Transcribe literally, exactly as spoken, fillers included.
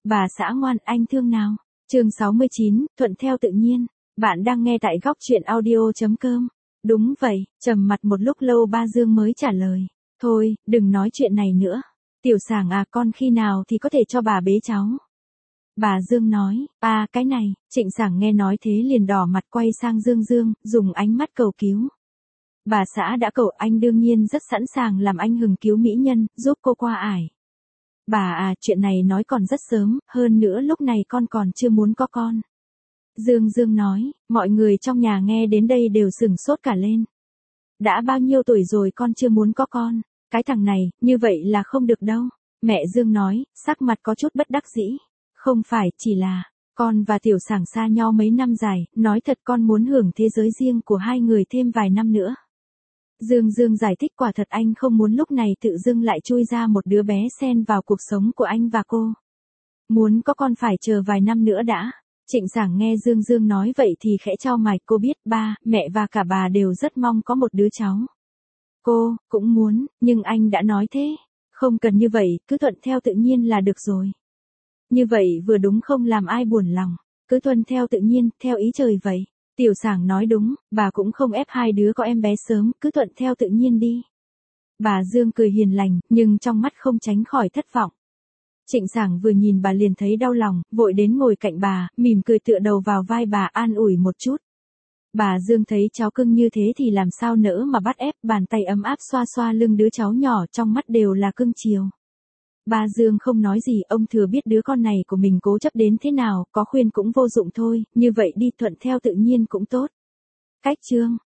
Bà xã ngoan, anh thương nào. Chương sáu mươi chín, thuận theo tự nhiên. Bạn đang nghe tại góc truyện audio chấm com. Đúng vậy, trầm mặt một lúc lâu ba Dương mới trả lời. Thôi, đừng nói chuyện này nữa. Tiểu Sảng à, con khi nào thì có thể cho bà bế cháu? Bà Dương nói, à cái này. Trịnh Sảng nghe nói thế liền đỏ mặt quay sang Dương Dương, dùng ánh mắt cầu cứu. Bà xã đã cầu anh đương nhiên rất sẵn sàng làm anh hừng cứu mỹ nhân, giúp cô qua ải. Bà à, chuyện này nói còn rất sớm, hơn nữa lúc này con còn chưa muốn có con. Dương Dương nói, mọi người trong nhà nghe đến đây đều sửng sốt cả lên. Đã bao nhiêu tuổi rồi con chưa muốn có con, cái thằng này, như vậy là không được đâu. Mẹ Dương nói, sắc mặt có chút bất đắc dĩ. Không phải, chỉ là, con và Tiểu Sảng xa nhau mấy năm dài, nói thật con muốn hưởng thế giới riêng của hai người thêm vài năm nữa. Dương Dương giải thích quả thật anh không muốn lúc này tự dưng lại chui ra một đứa bé xen vào cuộc sống của anh và cô. Muốn có con phải chờ vài năm nữa đã. Trịnh Sảng nghe Dương Dương nói vậy thì khẽ chau mày, cô biết ba, mẹ và cả bà đều rất mong có một đứa cháu. Cô, cũng muốn, nhưng anh đã nói thế. Không cần như vậy, cứ thuận theo tự nhiên là được rồi. Như vậy vừa đúng không làm ai buồn lòng. Cứ tuân theo tự nhiên, theo ý trời vậy. Tiểu Sảng nói đúng, bà cũng không ép hai đứa có em bé sớm, cứ thuận theo tự nhiên đi. Bà Dương cười hiền lành, nhưng trong mắt không tránh khỏi thất vọng. Trịnh Sảng vừa nhìn bà liền thấy đau lòng, vội đến ngồi cạnh bà, mỉm cười tựa đầu vào vai bà an ủi một chút. Bà Dương thấy cháu cưng như thế thì làm sao nỡ mà bắt ép, bàn tay ấm áp xoa xoa lưng đứa cháu nhỏ, trong mắt đều là cưng chiều. Bà Dương không nói gì, ông thừa biết đứa con này của mình cố chấp đến thế nào, có khuyên cũng vô dụng thôi, như vậy đi thuận theo tự nhiên cũng tốt. Cách chương